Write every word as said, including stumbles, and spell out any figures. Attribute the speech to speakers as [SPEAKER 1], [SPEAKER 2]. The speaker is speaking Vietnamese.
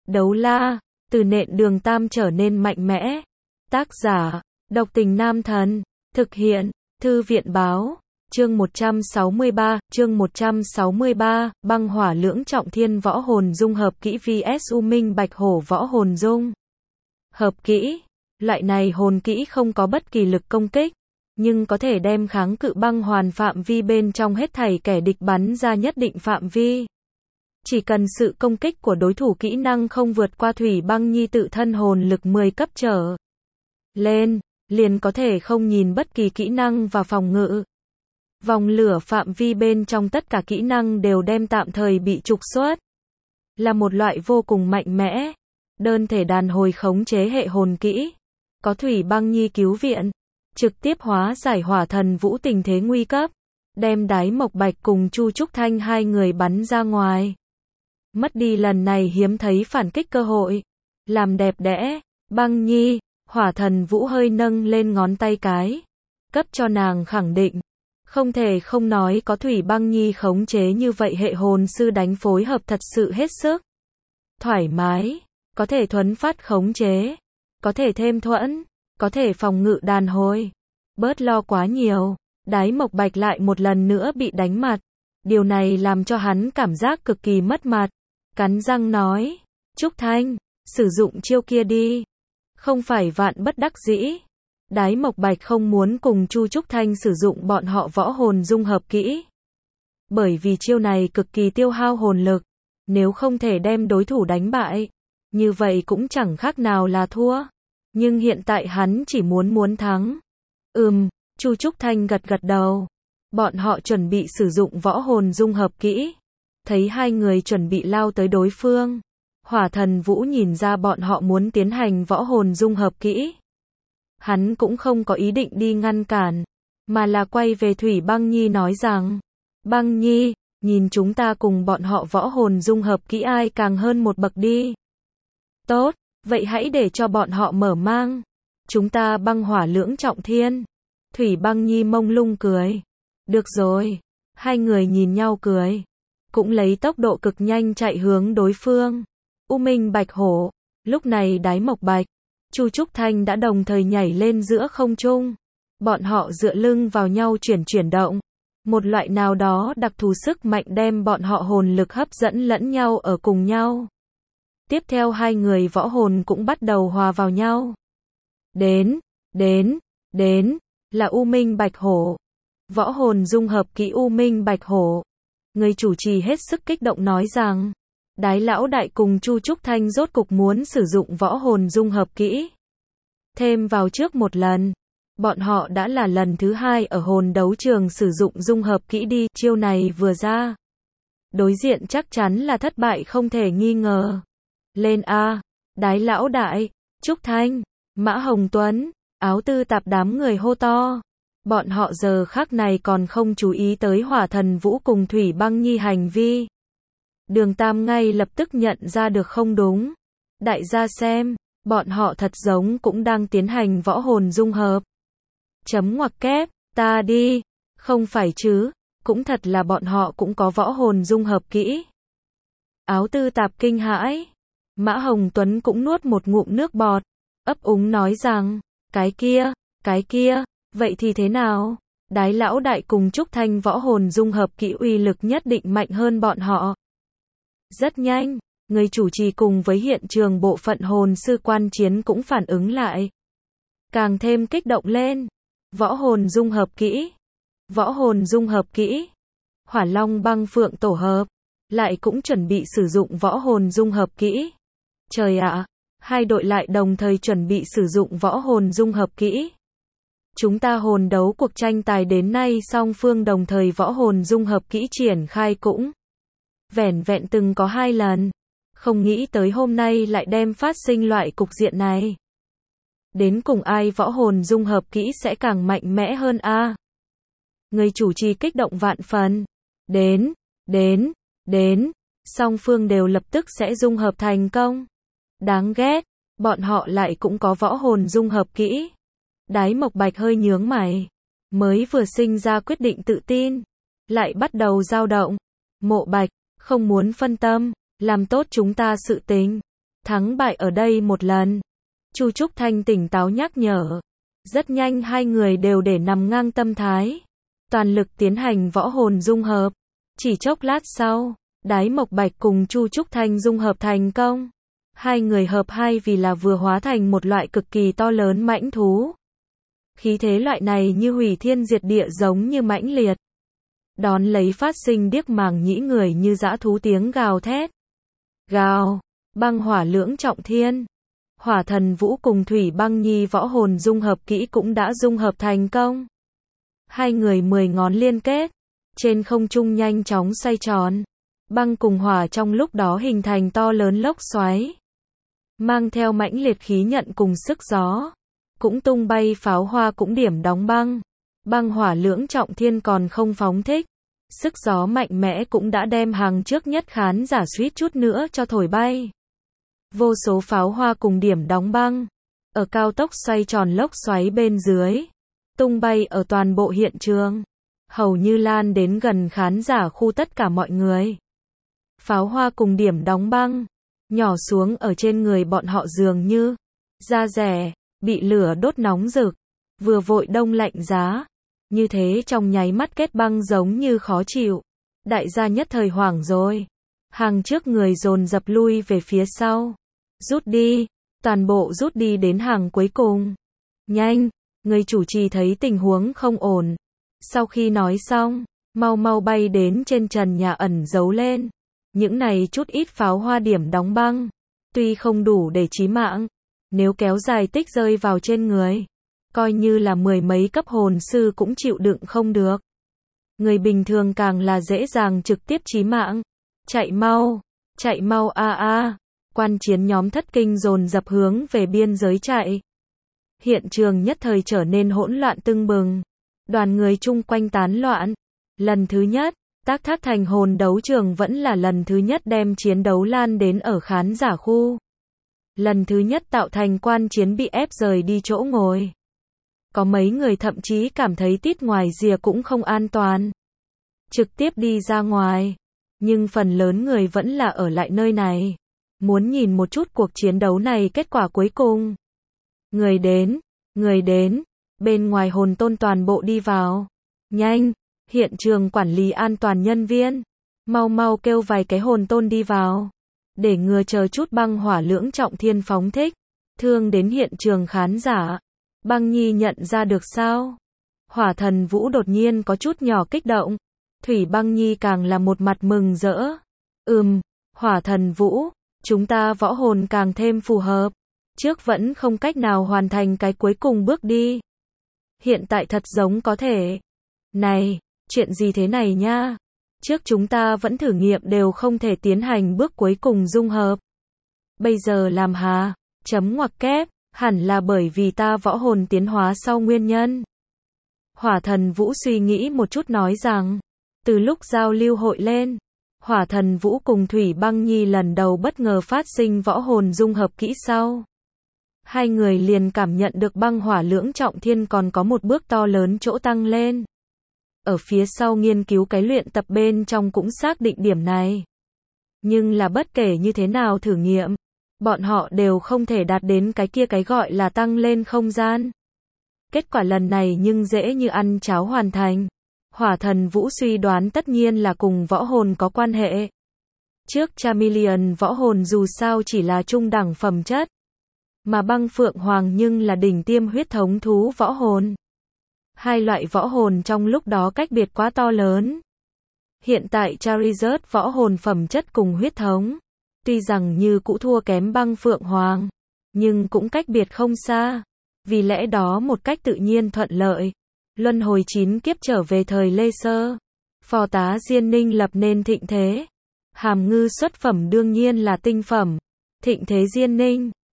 [SPEAKER 1] Đấu la, từ nện Đường Tam trở nên mạnh mẽ. Tác giả, Độc Tình Nam Thần. Thực hiện, Thư viện Báo. Chương một trăm sáu mươi ba, chương một trăm sáu mươi ba, băng hỏa lưỡng trọng thiên võ hồn dung hợp kỹ vs U Minh Bạch Hổ võ hồn dung. Hợp kỹ. Loại này hồn kỹ không có bất kỳ lực công kích, nhưng có thể đem kháng cự băng hoàn phạm vi bên trong hết thảy kẻ địch bắn ra nhất định phạm vi. Chỉ cần sự công kích của đối thủ kỹ năng không vượt qua Thủy Băng Nhi tự thân hồn lực mười cấp trở lên, liền có thể không nhìn bất kỳ kỹ năng và phòng ngự. Vòng lửa phạm vi bên trong tất cả kỹ năng đều đem tạm thời bị trục xuất. Là một loại vô cùng mạnh mẽ, đơn thể đàn hồi khống chế hệ hồn kỹ. Có Thủy Băng Nhi cứu viện, trực tiếp hóa giải Hỏa Thần Vũ tình thế nguy cấp, đem Đái Mộc Bạch cùng Chu Trúc Thanh hai người bắn ra ngoài. Mất đi lần này hiếm thấy phản kích cơ hội. Làm đẹp đẽ, Băng Nhi, Hỏa Thần Vũ hơi nâng lên ngón tay cái, cấp cho nàng khẳng định. Không thể không nói có Thủy Băng Nhi khống chế như vậy hệ hồn sư đánh phối hợp thật sự hết sức thoải mái, có thể thuấn phát khống chế, có thể thêm thuẫn, có thể phòng ngự đàn hồi, bớt lo quá nhiều. Đái Mộc Bạch lại một lần nữa bị đánh mặt, điều này làm cho hắn cảm giác cực kỳ mất mặt, cắn răng nói, Trúc Thanh, sử dụng chiêu kia đi. Không phải vạn bất đắc dĩ, Đái Mộc Bạch không muốn cùng Chu Trúc Thanh sử dụng bọn họ võ hồn dung hợp kỹ. Bởi vì chiêu này cực kỳ tiêu hao hồn lực, nếu không thể đem đối thủ đánh bại, như vậy cũng chẳng khác nào là thua. Nhưng hiện tại hắn chỉ muốn muốn thắng. Ừm, Chu Trúc Thanh gật gật đầu. Bọn họ chuẩn bị sử dụng võ hồn dung hợp kỹ. Thấy hai người chuẩn bị lao tới đối phương, Hỏa Thần Vũ nhìn ra bọn họ muốn tiến hành võ hồn dung hợp kỹ. Hắn cũng không có ý định đi ngăn cản, mà là quay về Thủy Băng Nhi nói rằng, Băng Nhi, nhìn chúng ta cùng bọn họ võ hồn dung hợp kỹ ai càng hơn một bậc đi. Tốt, vậy hãy để cho bọn họ mở mang. Chúng ta băng hỏa lưỡng trọng thiên. Thủy Băng Nhi mông lung cười. Được rồi. Hai người nhìn nhau cười, cũng lấy tốc độ cực nhanh chạy hướng đối phương. U Minh Bạch Hổ. Lúc này Đái Mộc Bạch, Chu Trúc Thanh đã đồng thời nhảy lên giữa không trung. Bọn họ dựa lưng vào nhau chuyển chuyển động. Một loại nào đó đặc thù sức mạnh đem bọn họ hồn lực hấp dẫn lẫn nhau ở cùng nhau. Tiếp theo hai người võ hồn cũng bắt đầu hòa vào nhau. Đến, đến, đến, là U Minh Bạch Hổ. Võ hồn dung hợp kỹ U Minh Bạch Hổ. Người chủ trì hết sức kích động nói rằng, Đái Lão Đại cùng Chu Trúc Thanh rốt cục muốn sử dụng võ hồn dung hợp kỹ. Thêm vào trước một lần, bọn họ đã là lần thứ hai ở hồn đấu trường sử dụng dung hợp kỹ đi, chiêu này vừa ra. Đối diện chắc chắn là thất bại không thể nghi ngờ. Lên A, Đái Lão Đại, Trúc Thanh, Mã Hồng Tuấn, Áo Tư Tạp đám người hô to. Bọn họ giờ khắc này còn không chú ý tới Hỏa Thần Vũ cùng Thủy Băng Nhi hành vi. Đường Tam ngay lập tức nhận ra được không đúng. Đại gia xem, bọn họ thật giống cũng đang tiến hành võ hồn dung hợp. Chấm ngoặc kép, ta đi, không phải chứ, cũng thật là bọn họ cũng có võ hồn dung hợp kỹ. Áo Tư Tạp kinh hãi. Mã Hồng Tuấn cũng nuốt một ngụm nước bọt, ấp úng nói rằng, cái kia, cái kia, vậy thì thế nào? Đái Lão Đại cùng Trúc Thanh võ hồn dung hợp kỹ uy lực nhất định mạnh hơn bọn họ. Rất nhanh, người chủ trì cùng với hiện trường bộ phận hồn sư quan chiến cũng phản ứng lại. Càng thêm kích động lên. Võ hồn dung hợp kỹ. Võ hồn dung hợp kỹ. Hỏa Long Băng Phượng tổ hợp. Lại cũng chuẩn bị sử dụng võ hồn dung hợp kỹ. Trời ạ, hai đội lại đồng thời chuẩn bị sử dụng võ hồn dung hợp kỹ. Chúng ta hồn đấu cuộc tranh tài đến nay song phương đồng thời võ hồn dung hợp kỹ triển khai cũng vẻn vẹn từng có hai lần. Không nghĩ tới hôm nay lại đem phát sinh loại cục diện này. Đến cùng ai võ hồn dung hợp kỹ sẽ càng mạnh mẽ hơn a? Người chủ trì kích động vạn phần. Đến, đến, đến, song phương đều lập tức sẽ dung hợp thành công. Đáng ghét, bọn họ lại cũng có võ hồn dung hợp kỹ. Đái Mộc Bạch hơi nhướng mày, mới vừa sinh ra quyết định tự tin, lại bắt đầu dao động. Mộ Bạch, không muốn phân tâm, làm tốt chúng ta sự tình. thắng bại ở đây một lần. Chu Trúc Thanh tỉnh táo nhắc nhở. Rất nhanh hai người đều để nằm ngang tâm thái. Toàn lực tiến hành võ hồn dung hợp. Chỉ chốc lát sau, Đái Mộc Bạch cùng Chu Trúc Thanh dung hợp thành công. Hai người hợp hai vì là vừa hóa thành một loại cực kỳ to lớn mãnh thú. Khí thế loại này như hủy thiên diệt địa giống như mãnh liệt. Đón lấy phát sinh điếc màng nhĩ người như dã thú tiếng gào thét. Gào, băng hỏa lưỡng trọng thiên. Hỏa Thần Vũ cùng Thủy Băng Nhi võ hồn dung hợp kỹ cũng đã dung hợp thành công. Hai người mười ngón liên kết, trên không trung nhanh chóng xoay tròn. Băng cùng hỏa trong lúc đó hình thành to lớn lốc xoáy. Mang theo mãnh liệt khí nhận cùng sức gió. Cũng tung bay pháo hoa cũng điểm đóng băng. Băng hỏa lưỡng trọng thiên còn không phóng thích. Sức gió mạnh mẽ cũng đã đem hàng trước nhất khán giả suýt chút nữa cho thổi bay. Vô số pháo hoa cùng điểm đóng băng. Ở cao tốc xoay tròn lốc xoáy bên dưới. Tung bay ở toàn bộ hiện trường. Hầu như lan đến gần khán giả khu tất cả mọi người. Pháo hoa cùng điểm đóng băng. Nhỏ xuống ở trên người bọn họ dường như. Da rẻ, bị lửa đốt nóng rực. Vừa vội đông lạnh giá. Như thế trong nháy mắt kết băng giống như khó chịu. Đại gia nhất thời hoảng rồi. Hàng trước người dồn dập lui về phía sau. Rút đi. Toàn bộ rút đi đến hàng cuối cùng. Nhanh. Người chủ trì thấy tình huống không ổn. Sau khi nói xong, mau mau bay đến trên trần nhà ẩn giấu lên. Những này chút ít pháo hoa điểm đóng băng. Tuy không đủ để chí mạng. Nếu kéo dài tích rơi vào trên người. Coi như là mười mấy cấp hồn sư cũng chịu đựng không được. Người bình thường càng là dễ dàng trực tiếp chí mạng. Chạy mau, chạy mau a a. Quan chiến nhóm thất kinh dồn dập hướng về biên giới chạy. Hiện trường nhất thời trở nên hỗn loạn tưng bừng. Đoàn người chung quanh tán loạn. Lần thứ nhất, Tác Thác Thành hồn đấu trường vẫn là lần thứ nhất đem chiến đấu lan đến ở khán giả khu. Lần thứ nhất tạo thành quan chiến bị ép rời đi chỗ ngồi. Có mấy người thậm chí cảm thấy tít ngoài rìa cũng không an toàn. Trực tiếp đi ra ngoài. Nhưng phần lớn người vẫn là ở lại nơi này. Muốn nhìn một chút cuộc chiến đấu này kết quả cuối cùng. Người đến, người đến, bên ngoài hồn tôn toàn bộ đi vào. Nhanh, hiện trường quản lý an toàn nhân viên. Mau mau kêu vài cái hồn tôn đi vào. Để ngừa chờ chút băng hỏa lưỡng trọng thiên phóng thích. Thương đến hiện trường khán giả. Băng Nhi nhận ra được sao? Hỏa Thần Vũ đột nhiên có chút nhỏ kích động. Thủy Băng Nhi càng là một mặt mừng rỡ. Ừm, Hỏa Thần Vũ, chúng ta võ hồn càng thêm phù hợp. Trước vẫn không cách nào hoàn thành cái cuối cùng bước đi. Hiện tại thật giống có thể. Này, chuyện gì thế này nha? Trước chúng ta vẫn thử nghiệm đều không thể tiến hành bước cuối cùng dung hợp. Bây giờ làm hà, chấm ngoặc kép, hẳn là bởi vì ta võ hồn tiến hóa sau nguyên nhân. Hỏa Thần Vũ suy nghĩ một chút nói rằng, từ lúc giao lưu hội lên, Hỏa Thần Vũ cùng Thủy Băng Nhi lần đầu bất ngờ phát sinh võ hồn dung hợp kỹ sau. Hai người liền cảm nhận được băng hỏa lưỡng trọng thiên còn có một bước to lớn chỗ tăng lên. Ở phía sau nghiên cứu cái luyện tập bên trong cũng xác định điểm này. Nhưng là bất kể như thế nào thử nghiệm, bọn họ đều không thể đạt đến cái kia cái gọi là tăng lên không gian. Kết quả lần này nhưng dễ như ăn cháo hoàn thành. Hỏa Thần Vũ suy đoán tất nhiên là cùng võ hồn có quan hệ. Trước Chameleon võ hồn dù sao chỉ là trung đẳng phẩm chất. Mà băng phượng hoàng nhưng là đỉnh tiêm huyết thống thú võ hồn. Hai loại võ hồn trong lúc đó cách biệt quá to lớn. Hiện tại Charizard võ hồn phẩm chất cùng huyết thống. Tuy rằng như cũ thua kém băng phượng hoàng. Nhưng cũng cách biệt không xa. Vì lẽ đó một cách tự nhiên thuận lợi. Luân hồi chín kiếp trở về thời Lê Sơ. Phò tá Diên Ninh lập nên thịnh thế. Hàm Ngư xuất phẩm đương nhiên là tinh phẩm. Thịnh thế Diên Ninh.